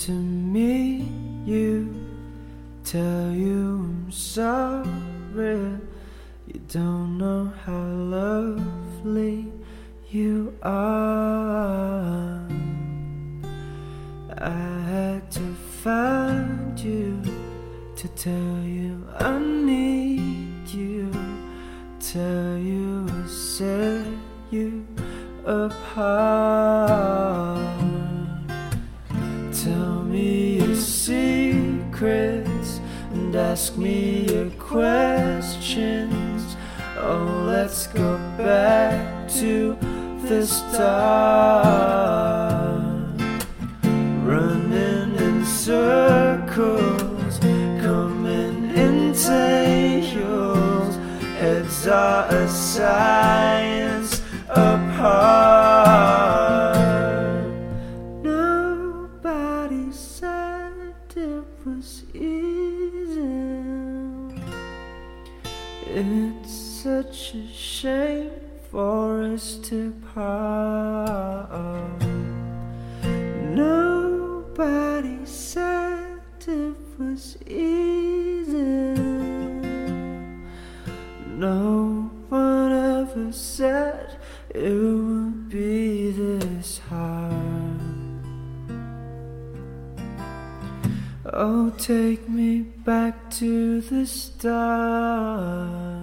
to meet you, tell you I'm sorry. You don't know how lovely you are. I had to find you to tell you I need you, tell you I set you apart. Tell me your secrets and ask me your questions. Oh, let's go back to the start. Running in circles, coming in tails. Heads are a science apart. Nobody said it was easy. It's such a shame for us to part. Nobody said it was easy. No one ever said it would be this hard. Oh, take me back to the start.